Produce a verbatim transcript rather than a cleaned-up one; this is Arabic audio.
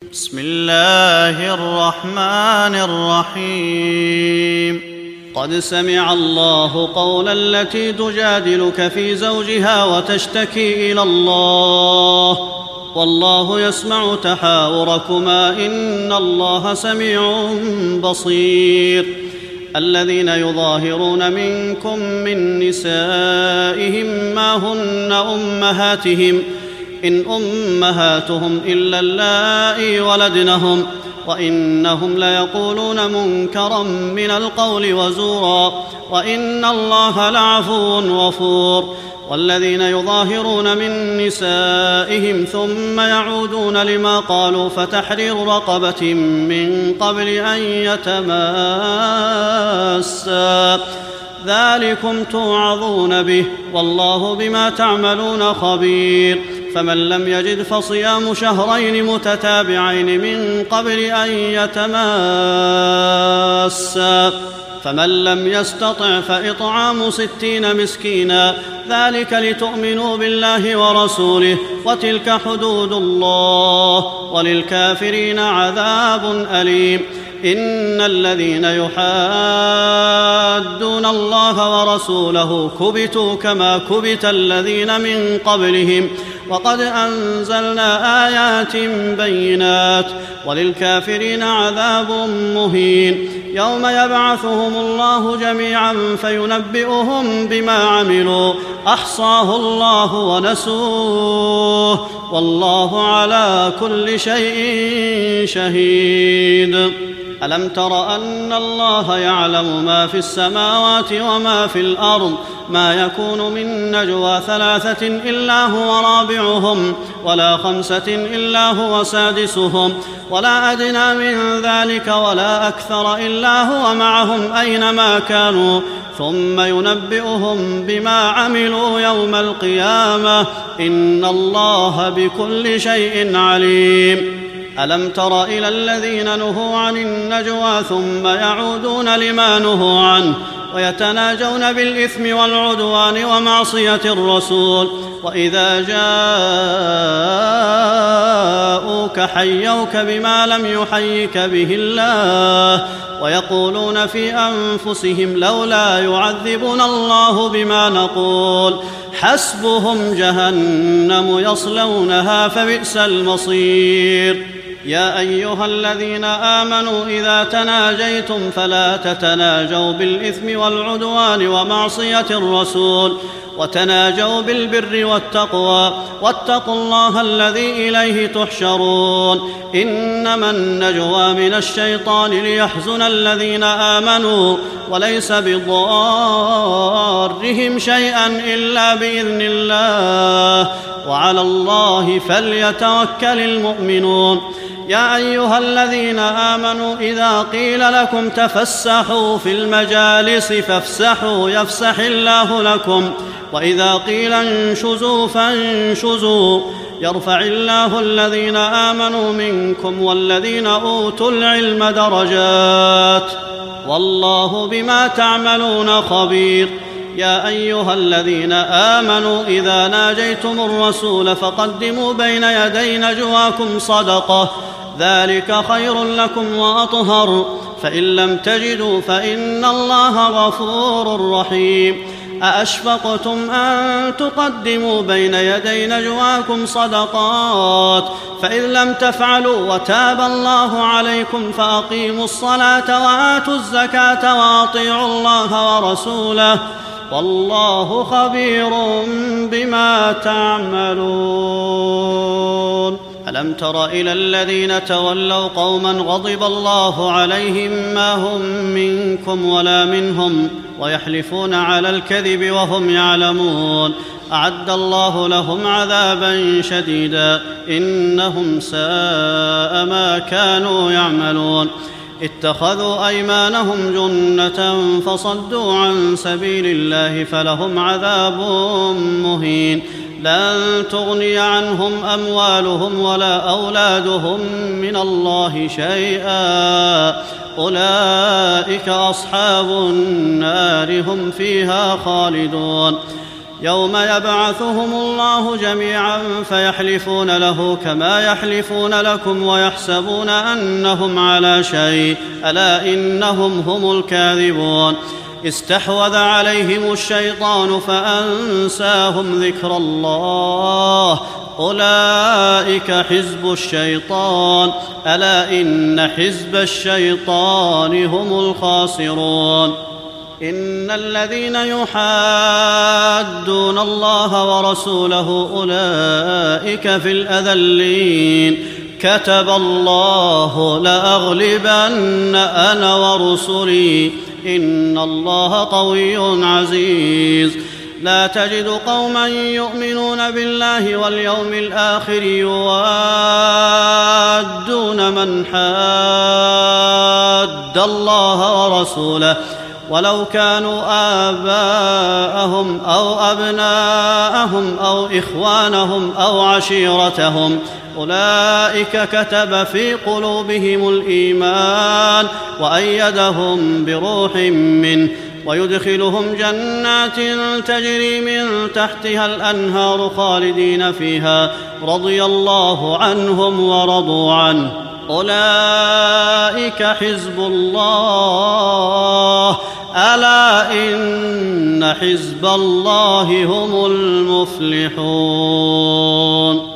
بسم الله الرحمن الرحيم قد سمع الله قول التي تجادلك في زوجها وتشتكي إلى الله والله يسمع تحاوركما إن الله سميع بصير. الذين يظاهرون منكم من نسائهم ما هن أمهاتهم إن أمهاتهم إلا اللائي ولدنهم وإنهم ليقولون منكرا من القول وزورا وإن الله لعفو غفور. والذين يظاهرون من نسائهم ثم يعودون لما قالوا فتحرير رقبة من قبل أن يتماسا ذلكم توعظون به والله بما تعملون خبير. فمن لم يجد فصيام شهرين متتابعين من قبل أن يتماسا فمن لم يستطع فإطعام ستين مسكينا ذلك لتؤمنوا بالله ورسوله وتلك حدود الله وللكافرين عذاب أليم. إن الذين يحادون الله ورسوله كبتوا كما كبت الذين من قبلهم وقد أنزلنا آيات بينات وللكافرين عذاب مهين. يوم يبعثهم الله جميعا فينبئهم بما عملوا أحصاه الله ونسوه والله على كل شيء شهيد. ألم تر أن الله يعلم ما في السماوات وما في الأرض ما يكون من نجوى ثلاثة إلا هو رابعهم ولا خمسة إلا هو سادسهم ولا أدنى من ذلك ولا أكثر إلا هو معهم أينما كانوا ثم ينبئهم بما عملوا يوم القيامة إن الله بكل شيء عليم. ألم تر إلى الذين نهوا عن النجوى ثم يعودون لما نهوا عنه ويتناجون بالإثم والعدوان ومعصية الرسول وإذا جاءوك حيوك بما لم يحيك به الله ويقولون في أنفسهم لولا يعذبنا الله بما نقول حسبهم جهنم يصلونها فبئس المصير. يا أيها الذين آمنوا إذا تناجيتم فلا تتناجوا بالإثم والعدوان ومعصية الرسول وتناجوا بالبر والتقوى واتقوا الله الذي إليه تحشرون. إنما النجوى من الشيطان ليحزن الذين آمنوا وليس بضارهم شيئا إلا بإذن الله وعلى الله فليتوكل المؤمنون. يا أيها الذين آمنوا إذا قيل لكم تفسحوا في المجالس فافسحوا يفسح الله لكم وإذا قيل انشزوا فانشزوا يرفع الله الذين آمنوا منكم والذين أوتوا العلم درجات والله بما تعملون خبير. يا أيها الذين آمنوا إذا ناجيتم الرسول فقدموا بين يدي نجواكم صدقة ذلك خير لكم وأطهر فإن لم تجدوا فإن الله غفور رحيم. أأشفقتم أن تقدموا بين يدي نجواكم صدقات فإذ لم تفعلوا وتاب الله عليكم فأقيموا الصلاة وآتوا الزكاة وأطيعوا الله ورسوله والله خبير بما تعملون. ألم تر إلى الذين تولوا قوما غضب الله عليهم ما هم منكم ولا منهم ويحلفون على الكذب وهم يعلمون أعد الله لهم عذابا شديدا إنهم ساء ما كانوا يعملون. اتخذوا أيمانهم جنة فصدوا عن سبيل الله فلهم عذاب مهين. لن تغني عنهم أموالهم ولا أولادهم من الله شيئا أولئك أصحاب النار هم فيها خالدون. يوم يبعثهم الله جميعا فيحلفون له كما يحلفون لكم ويحسبون أنهم على شيء ألا إنهم هم الكاذبون استحوذ عليهم الشيطان فأنساهم ذكر الله أولئك حزب الشيطان ألا إن حزب الشيطان هم الخاسرون إن الذين يحادون الله ورسوله أولئك في الأذلين كتب الله لأغلبن أنا ورسلي إن الله قوي عزيز لا تجد قوما يؤمنون بالله واليوم الآخر يوادون من حاد الله ورسوله ولو كانوا آباءهم أو أبناءهم أو إخوانهم أو عشيرتهم أولئك كتب في قلوبهم الإيمان وأيدهم بروح منه ويدخلهم جنات تجري من تحتها الأنهار خالدين فيها رضي الله عنهم ورضوا عنه أولئك حزب الله ألا إن حزب الله هم المفلحون.